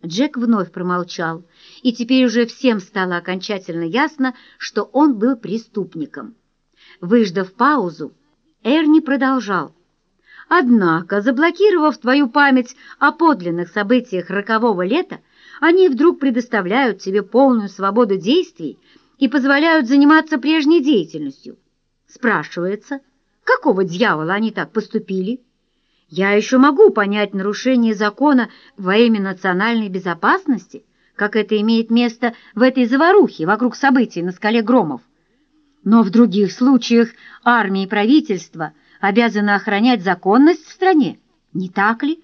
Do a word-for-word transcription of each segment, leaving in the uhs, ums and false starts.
Джек вновь промолчал, и теперь уже всем стало окончательно ясно, что он был преступником. Выждав паузу, Эрни продолжал. «Однако, заблокировав твою память о подлинных событиях рокового лета, они вдруг предоставляют тебе полную свободу действий и позволяют заниматься прежней деятельностью. Спрашивается, какого дьявола они так поступили? Я еще могу понять нарушение закона во имя национальной безопасности, как это имеет место в этой заварухе вокруг событий на скале Громов. Но в других случаях армия и правительство обязаны охранять законность в стране, не так ли?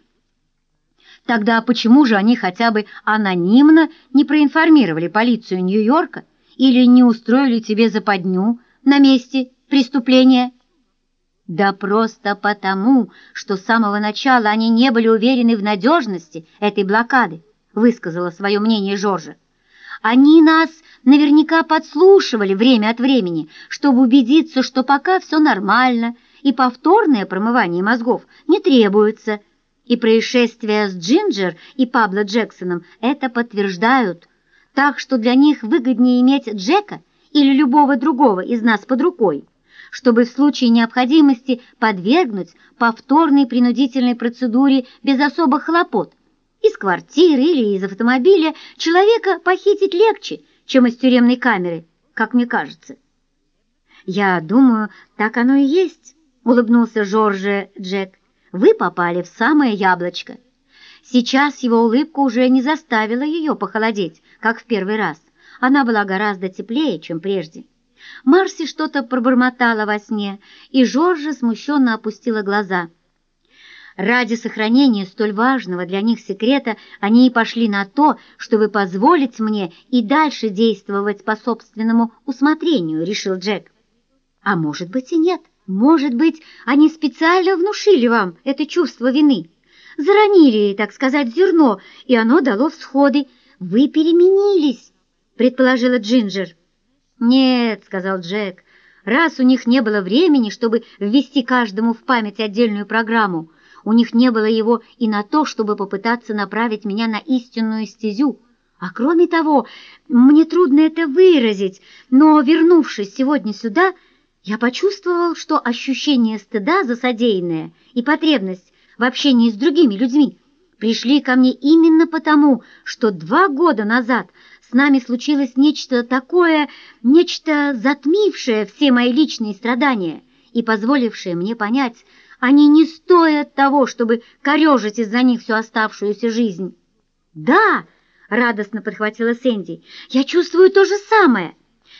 Тогда почему же они хотя бы анонимно не проинформировали полицию Нью-Йорка или не устроили тебе западню на месте преступления? Да просто потому, что с самого начала они не были уверены в надежности этой блокады, высказала свое мнение Жоржа. Они нас наверняка подслушивали время от времени, чтобы убедиться, что пока все нормально и повторное промывание мозгов не требуется. И происшествия с Джинджер и Пабло Джексоном это подтверждают. Так что для них выгоднее иметь Джека или любого другого из нас под рукой, чтобы в случае необходимости подвергнуть повторной принудительной процедуре без особых хлопот. Из квартиры или из автомобиля человека похитить легче, чем из тюремной камеры, как мне кажется. «Я думаю, так оно и есть», — улыбнулся Жорже Джек. «Вы попали в самое яблочко». Сейчас его улыбка уже не заставила ее похолодеть, как в первый раз. Она была гораздо теплее, чем прежде. Марси что-то пробормотала во сне, и Жоржа смущенно опустила глаза. Ради сохранения столь важного для них секрета они и пошли на то, чтобы позволить мне и дальше действовать по собственному усмотрению, решил Джек. А может быть и нет. Может быть, они специально внушили вам это чувство вины. Заронили, так сказать, зерно, и оно дало всходы. Вы переменились, предположила Джинджер. «Нет», — сказал Джек, — «раз у них не было времени, чтобы ввести каждому в память отдельную программу, у них не было его и на то, чтобы попытаться направить меня на истинную стезю. А кроме того, мне трудно это выразить, но, вернувшись сегодня сюда, я почувствовал, что ощущение стыда за содеянное и потребность в общении с другими людьми пришли ко мне именно потому, что два года назад с нами случилось нечто такое, нечто затмившее все мои личные страдания и позволившее мне понять, они не стоят того, чтобы корежить из-за них всю оставшуюся жизнь. «Да!» — радостно подхватила Сэнди. «Я чувствую то же самое.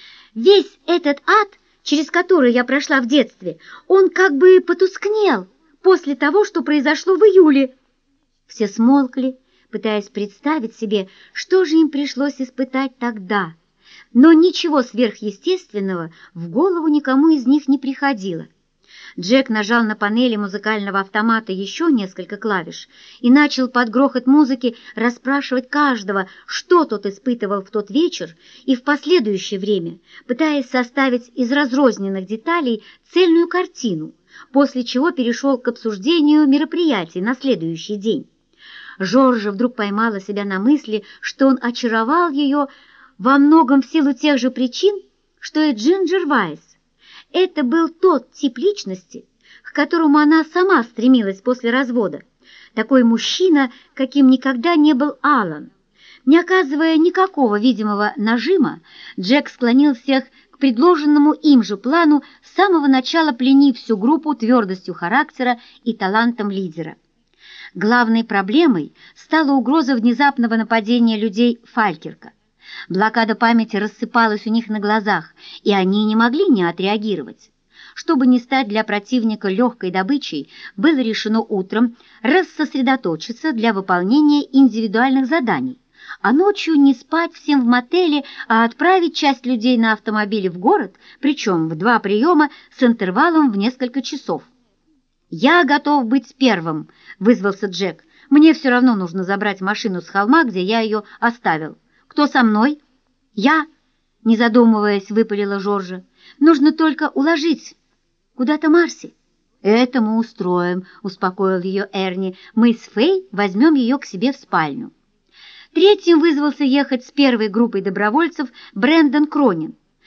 Весь этот ад, через который я прошла в детстве, он как бы потускнел после того, что произошло в июле». Все смолкли, пытаясь представить себе, что же им пришлось испытать тогда. Но ничего сверхъестественного в голову никому из них не приходило. Джек нажал на панели музыкального автомата еще несколько клавиш и начал под грохот музыки расспрашивать каждого, что тот испытывал в тот вечер и в последующее время, пытаясь составить из разрозненных деталей цельную картину, после чего перешел к обсуждению мероприятий на следующий день. Жоржа вдруг поймала себя на мысли, что он очаровал ее во многом в силу тех же причин, что и Джинджер Вайс. Это был тот тип личности, к которому она сама стремилась после развода. Такой мужчина, каким никогда не был Алан. Не оказывая никакого видимого нажима, Джек склонил всех к предложенному им же плану, с самого начала пленив всю группу твердостью характера и талантом лидера. Главной проблемой стала угроза внезапного нападения людей Фалькирка. Блокада памяти рассыпалась у них на глазах, и они не могли не отреагировать. Чтобы не стать для противника легкой добычей, было решено утром рассосредоточиться для выполнения индивидуальных заданий, а ночью не спать всем в мотеле, а отправить часть людей на автомобиле в город, причем в два приема с интервалом в несколько часов. «Я готов быть первым», — вызвался Джек. «Мне все равно нужно забрать машину с холма, где я ее оставил. Кто со мной?» «Я», — не задумываясь, выпалила Жоржа. «Нужно только уложить куда-то Марси». «Это мы устроим», — успокоил ее Эрни. «Мы с Фэй возьмем ее к себе в спальню». Третьим вызвался ехать с первой группой добровольцев Брэндон Кронин.